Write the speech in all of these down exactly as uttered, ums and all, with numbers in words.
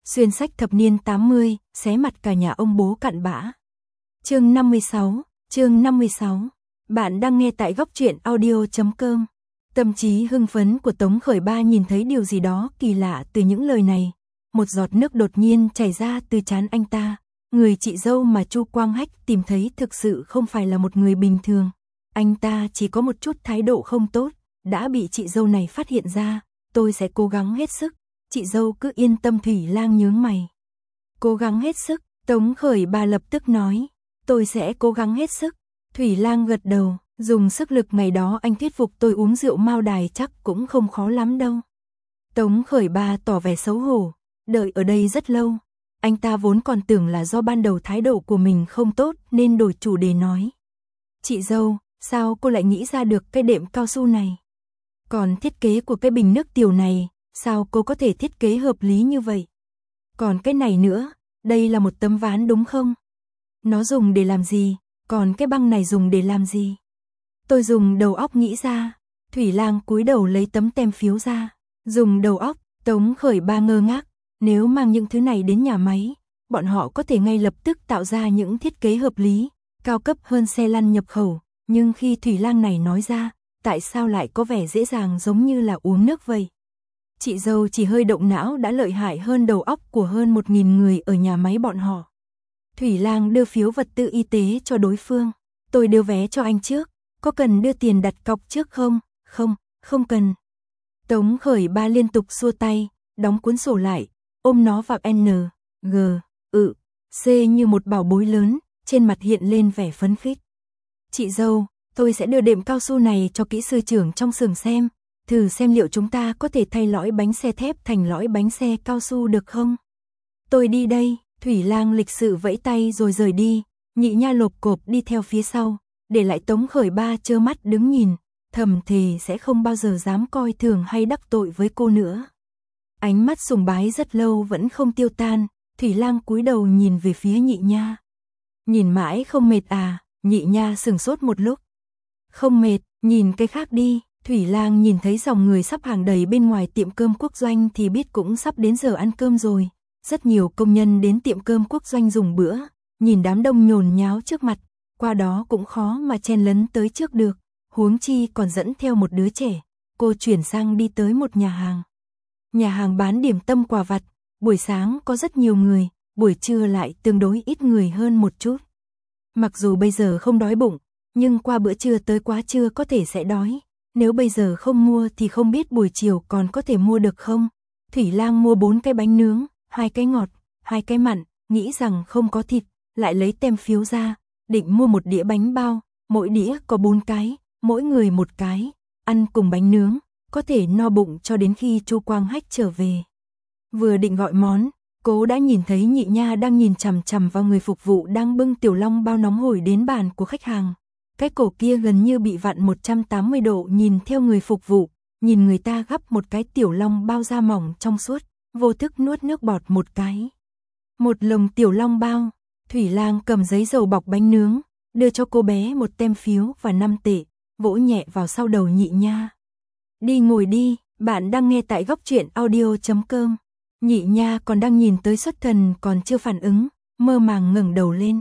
Xuyên sách thập niên tám mươi, xé mặt cả nhà ông bố cặn bã. Chương năm mươi sáu, chương năm mươi sáu. Bạn đang nghe tại góc truyện audio chấm com. Tâm trí hưng phấn của Tống Khởi Ba nhìn thấy điều gì đó kỳ lạ từ những lời này. Một giọt nước đột nhiên chảy ra từ trán anh ta. Người chị dâu mà Chu Quang Hách tìm thấy thực sự không phải là một người bình thường. Anh ta chỉ có một chút thái độ không tốt, đã bị chị dâu này phát hiện ra. Tôi sẽ cố gắng hết sức. Chị dâu cứ yên tâm. Thủy Lang nhướng mày. Cố gắng hết sức, Tống Khởi Ba lập tức nói. Tôi sẽ cố gắng hết sức. Thủy Lang gật đầu, dùng sức lực ngày đó anh thuyết phục tôi uống rượu Mao Đài chắc cũng không khó lắm đâu. Tống Khởi Ba tỏ vẻ xấu hổ, đợi ở đây rất lâu. Anh ta vốn còn tưởng là do ban đầu thái độ của mình không tốt nên đổi chủ đề nói. Chị dâu, sao cô lại nghĩ ra được cái đệm cao su này? Còn thiết kế của cái bình nước tiểu này, sao cô có thể thiết kế hợp lý như vậy? Còn cái này nữa, đây là một tấm ván đúng không? Nó dùng để làm gì? Còn cái băng này dùng để làm gì? Tôi dùng đầu óc nghĩ ra. Thủy Lang cúi đầu lấy tấm tem phiếu ra. Dùng đầu óc, Tống Khởi Ba ngơ ngác. Nếu mang những thứ này đến nhà máy, bọn họ có thể ngay lập tức tạo ra những thiết kế hợp lý, cao cấp hơn xe lăn nhập khẩu. Nhưng khi Thủy Lang này nói ra, tại sao lại có vẻ dễ dàng giống như là uống nước vậy? Chị dâu chỉ hơi động não đã lợi hại hơn đầu óc của hơn một nghìn người ở nhà máy bọn họ. Thủy Lang đưa phiếu vật tư y tế cho đối phương. Tôi đưa vé cho anh trước, có cần đưa tiền đặt cọc trước không? Không, không cần. Tống Khởi Ba liên tục xua tay, đóng cuốn sổ lại, ôm nó vào N, G, ự, C như một bảo bối lớn, trên mặt hiện lên vẻ phấn khích. Chị dâu, tôi sẽ đưa đệm cao su này cho kỹ sư trưởng trong xưởng xem, thử xem liệu chúng ta có thể thay lõi bánh xe thép thành lõi bánh xe cao su được không? Tôi đi đây. Thủy Lang lịch sự vẫy tay rồi rời đi, Nhị Nha lộp cộp đi theo phía sau, để lại Tống Khởi Ba trơ mắt đứng nhìn, thầm thề sẽ không bao giờ dám coi thường hay đắc tội với cô nữa. Ánh mắt sùng bái rất lâu vẫn không tiêu tan, Thủy Lang cúi đầu nhìn về phía Nhị Nha. Nhìn mãi không mệt à? Nhị Nha sửng sốt một lúc. Không mệt, nhìn cái khác đi. Thủy Lang nhìn thấy dòng người sắp hàng đầy bên ngoài tiệm cơm Quốc Doanh thì biết cũng sắp đến giờ ăn cơm rồi. Rất nhiều công nhân đến tiệm cơm Quốc Doanh dùng bữa, nhìn đám đông nhốn nháo trước mặt, qua đó cũng khó mà chen lấn tới trước được, huống chi còn dẫn theo một đứa trẻ. Cô chuyển sang đi tới một nhà hàng. Nhà hàng bán điểm tâm quà vặt, buổi sáng có rất nhiều người, buổi trưa lại tương đối ít người hơn một chút. Mặc dù bây giờ không đói bụng, nhưng qua bữa trưa tới quá trưa có thể sẽ đói, nếu bây giờ không mua thì không biết buổi chiều còn có thể mua được không. Thủy Lang mua bốn cái bánh nướng, hai cái ngọt, hai cái mặn, nghĩ rằng không có thịt, lại lấy tem phiếu ra, định mua một đĩa bánh bao, mỗi đĩa có bốn cái, mỗi người một cái, ăn cùng bánh nướng, có thể no bụng cho đến khi Chu Quang Hách trở về. Vừa định gọi món, cô đã nhìn thấy Nhị Nha đang nhìn chằm chằm vào người phục vụ đang bưng tiểu long bao nóng hổi đến bàn của khách hàng. Cái cổ kia gần như bị vặn một trăm tám mươi độ nhìn theo người phục vụ, nhìn người ta gắp một cái tiểu long bao da mỏng trong suốt. Vô thức nuốt nước bọt một cái. Một lồng tiểu long bao. Thủy Lang cầm giấy dầu bọc bánh nướng, đưa cho cô bé một tem phiếu và năm tệ, vỗ nhẹ vào sau đầu Nhị Nha. Đi ngồi đi, bạn đang nghe tại góc truyện audio chấm com. Nhị Nha còn đang nhìn tới xuất thần còn chưa phản ứng, mơ màng ngẩng đầu lên.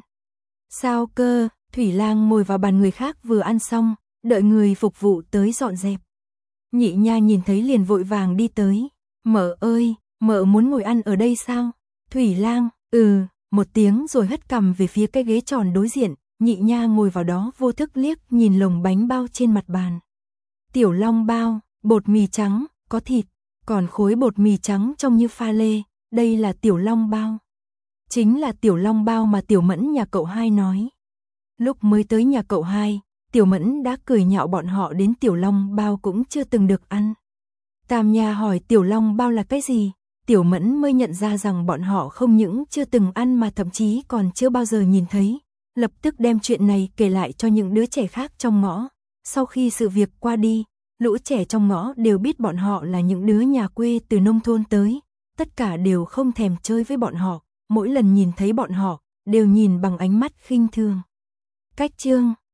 Sao cơ? Thủy Lang ngồi vào bàn người khác vừa ăn xong, đợi người phục vụ tới dọn dẹp. Nhị Nha nhìn thấy liền vội vàng đi tới. Mợ ơi! Mợ muốn ngồi ăn ở đây sao? Thủy Lang, ừ, một tiếng rồi hất cằm về phía cái ghế tròn đối diện, Nhị Nha ngồi vào đó vô thức liếc nhìn lồng bánh bao trên mặt bàn. Tiểu long bao, bột mì trắng, có thịt, còn khối bột mì trắng trông như pha lê, đây là tiểu long bao. Chính là tiểu long bao mà Tiểu Mẫn nhà cậu hai nói. Lúc mới tới nhà cậu hai, Tiểu Mẫn đã cười nhạo bọn họ đến tiểu long bao cũng chưa từng được ăn. Tam Nha hỏi tiểu long bao là cái gì? Tiểu Mẫn mới nhận ra rằng bọn họ không những chưa từng ăn mà thậm chí còn chưa bao giờ nhìn thấy. Lập tức đem chuyện này kể lại cho những đứa trẻ khác trong ngõ. Sau khi sự việc qua đi, lũ trẻ trong ngõ đều biết bọn họ là những đứa nhà quê từ nông thôn tới. Tất cả đều không thèm chơi với bọn họ. Mỗi lần nhìn thấy bọn họ, đều nhìn bằng ánh mắt khinh thường. Cách chương